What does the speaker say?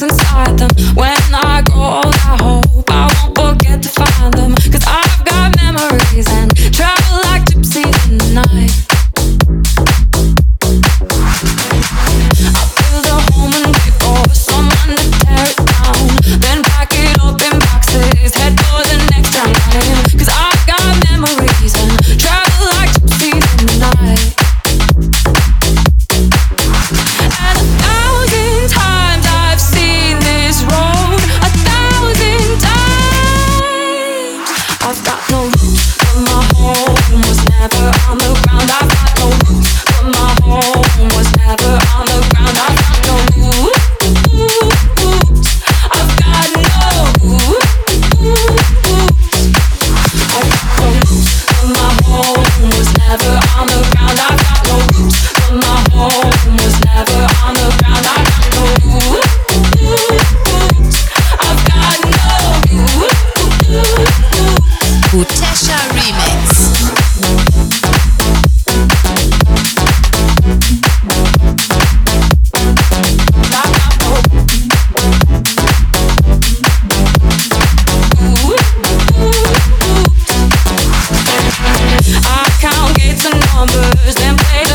inside them. When I grow old, I hope I won't forget to find them. 'Cause I've got memories and travel like gypsies in the night. I'll build a home and wait for someone to tear it down. Then pack it up in boxes, head for the next town running. 'Cause I've got memories and travel like gypsies in the night. And 1,000 times I've seen this road, 1,000 times. I've got no roots, but my home was never on the ground. I've got no roots, but my home was never on the ground. I've got no roots. I've got no roots. I've got no roots, but my home was never on the ground. I've got no roots, but my home was never on the ground. I've got no roots. I've got no roots. Utesha Remix. I count gates and numbers and play